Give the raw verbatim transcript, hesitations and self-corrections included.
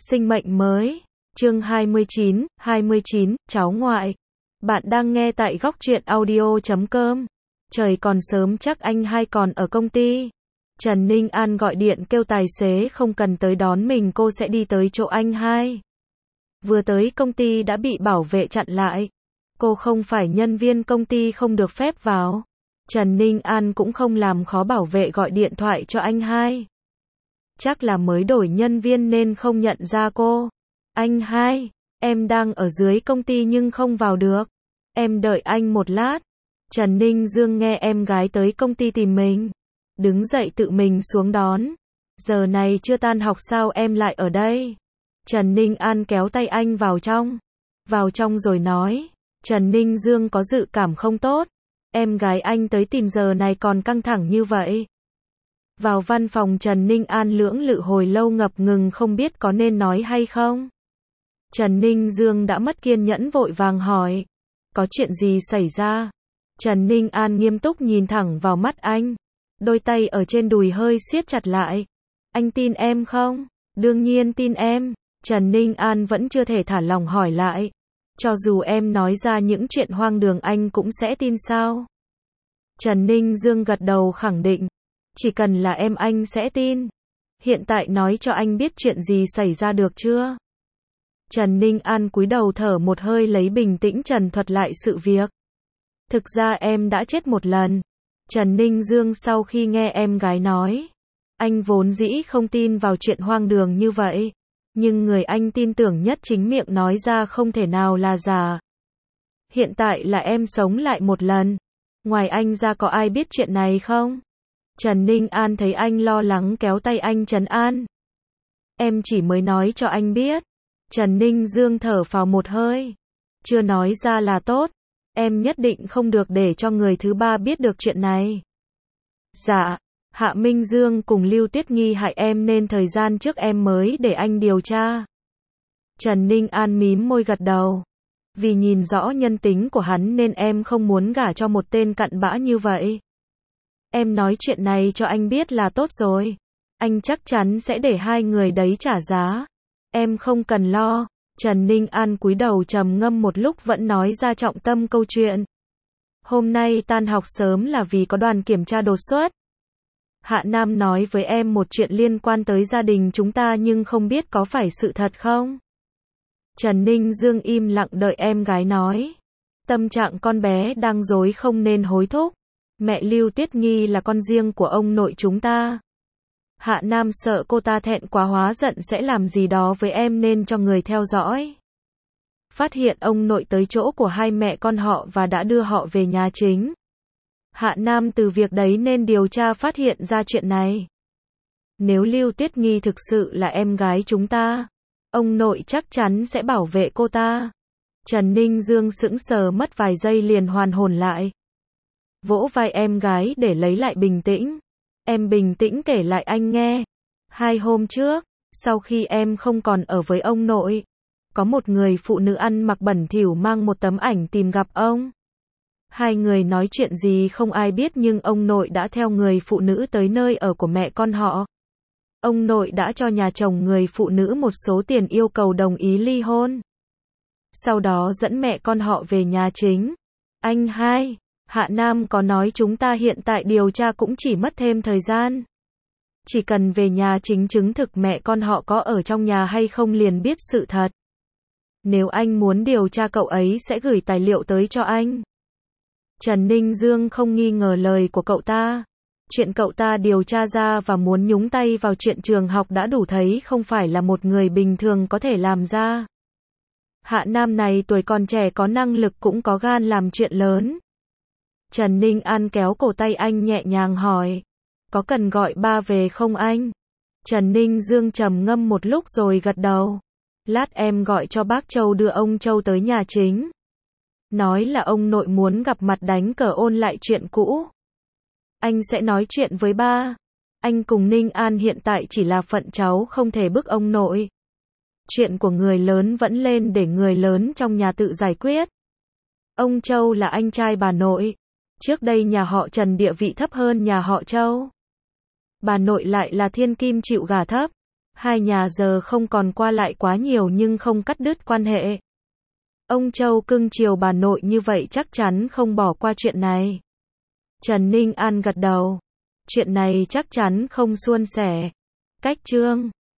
Sinh mệnh mới. Chương hai mươi chín, hai mươi chín, cháu ngoại. Bạn đang nghe tại góc truyện audio chấm com. Trời còn sớm chắc anh hai còn ở công ty. Trần Ninh An gọi điện kêu tài xế không cần tới đón mình, cô sẽ đi tới chỗ anh hai. Vừa tới công ty đã bị bảo vệ chặn lại. Cô không phải nhân viên công ty, không được phép vào. Trần Ninh An cũng không làm khó bảo vệ, gọi điện thoại cho anh hai. Chắc là mới đổi nhân viên nên không nhận ra cô. Anh hai, em đang ở dưới công ty nhưng không vào được. Em đợi anh một lát. Trần Ninh Dương nghe em gái tới công ty tìm mình. Đứng dậy tự mình xuống đón. Giờ này chưa tan học sao em lại ở đây? Trần Ninh An kéo tay anh vào trong. Vào trong rồi nói. Trần Ninh Dương có dự cảm không tốt. Em gái anh tới tìm giờ này còn căng thẳng như vậy. Vào văn phòng, Trần Ninh An lưỡng lự hồi lâu, ngập ngừng không biết có nên nói hay không. Trần Ninh Dương đã mất kiên nhẫn, vội vàng hỏi. Có chuyện gì xảy ra? Trần Ninh An nghiêm túc nhìn thẳng vào mắt anh. Đôi tay ở trên đùi hơi siết chặt lại. Anh tin em không? Đương nhiên tin em. Trần Ninh An vẫn chưa thể thả lỏng hỏi lại. Cho dù em nói ra những chuyện hoang đường anh cũng sẽ tin sao? Trần Ninh Dương gật đầu khẳng định. Chỉ cần là em anh sẽ tin. Hiện tại nói cho anh biết chuyện gì xảy ra được chưa? Trần Ninh An cúi đầu thở một hơi lấy bình tĩnh trần thuật lại sự việc. Thực ra em đã chết một lần. Trần Ninh Dương sau khi nghe em gái nói. Anh vốn dĩ không tin vào chuyện hoang đường như vậy. Nhưng người anh tin tưởng nhất chính miệng nói ra không thể nào là giả. Hiện tại là em sống lại một lần. Ngoài anh ra có ai biết chuyện này không? Trần Ninh An thấy anh lo lắng kéo tay anh trấn an. Em chỉ mới nói cho anh biết. Trần Ninh Dương thở phào một hơi. Chưa nói ra là tốt. Em nhất định không được để cho người thứ ba biết được chuyện này. Dạ, Hạ Minh Dương cùng Lưu Tuyết Nghi hại em nên thời gian trước em mới để anh điều tra. Trần Ninh An mím môi gật đầu. Vì nhìn rõ nhân tính của hắn nên em không muốn gả cho một tên cặn bã như vậy. Em nói chuyện này cho anh biết là tốt rồi. Anh chắc chắn sẽ để hai người đấy trả giá. Em không cần lo. Trần Ninh An cúi đầu trầm ngâm một lúc vẫn nói ra trọng tâm câu chuyện. Hôm nay tan học sớm là vì có đoàn kiểm tra đột xuất. Hạ Nam nói với em một chuyện liên quan tới gia đình chúng ta nhưng không biết có phải sự thật không? Trần Ninh Dương im lặng đợi em gái nói. Tâm trạng con bé đang rối không nên hối thúc. Mẹ Lưu Tuyết Nghi là con riêng của ông nội chúng ta. Hạ Nam sợ cô ta thẹn quá hóa giận sẽ làm gì đó với em nên cho người theo dõi. Phát hiện ông nội tới chỗ của hai mẹ con họ và đã đưa họ về nhà chính. Hạ Nam từ việc đấy nên điều tra phát hiện ra chuyện này. Nếu Lưu Tuyết Nghi thực sự là em gái chúng ta, ông nội chắc chắn sẽ bảo vệ cô ta. Trần Ninh Dương sững sờ mất vài giây liền hoàn hồn lại. Vỗ vai em gái để lấy lại bình tĩnh. Em bình tĩnh kể lại anh nghe. Hai hôm trước, sau khi em không còn ở với ông nội, có một người phụ nữ ăn mặc bẩn thỉu mang một tấm ảnh tìm gặp ông. Hai người nói chuyện gì không ai biết nhưng ông nội đã theo người phụ nữ tới nơi ở của mẹ con họ. Ông nội đã cho nhà chồng người phụ nữ một số tiền yêu cầu đồng ý ly hôn. Sau đó dẫn mẹ con họ về nhà chính. Anh hai, Hạ Nam có nói chúng ta hiện tại điều tra cũng chỉ mất thêm thời gian. Chỉ cần về nhà chính chứng thực mẹ con họ có ở trong nhà hay không liền biết sự thật. Nếu anh muốn điều tra cậu ấy sẽ gửi tài liệu tới cho anh. Trần Ninh Dương không nghi ngờ lời của cậu ta. Chuyện cậu ta điều tra ra và muốn nhúng tay vào chuyện trường học đã đủ thấy không phải là một người bình thường có thể làm ra. Hạ Nam này tuổi còn trẻ có năng lực cũng có gan làm chuyện lớn. Trần Ninh An kéo cổ tay anh nhẹ nhàng hỏi. Có cần gọi ba về không anh? Trần Ninh Dương trầm ngâm một lúc rồi gật đầu. Lát em gọi cho bác Châu đưa ông Châu tới nhà chính. Nói là ông nội muốn gặp mặt đánh cờ ôn lại chuyện cũ. Anh sẽ nói chuyện với ba. Anh cùng Ninh An hiện tại chỉ là phận cháu không thể bức ông nội. Chuyện của người lớn vẫn lên để người lớn trong nhà tự giải quyết. Ông Châu là anh trai bà nội. Trước đây nhà họ Trần địa vị thấp hơn nhà họ Châu. Bà nội lại là thiên kim chịu gà thấp. Hai nhà giờ không còn qua lại quá nhiều nhưng không cắt đứt quan hệ. Ông Châu cưng chiều bà nội như vậy chắc chắn không bỏ qua chuyện này. Trần Ninh An gật đầu. Chuyện này chắc chắn không suôn sẻ. Cách chương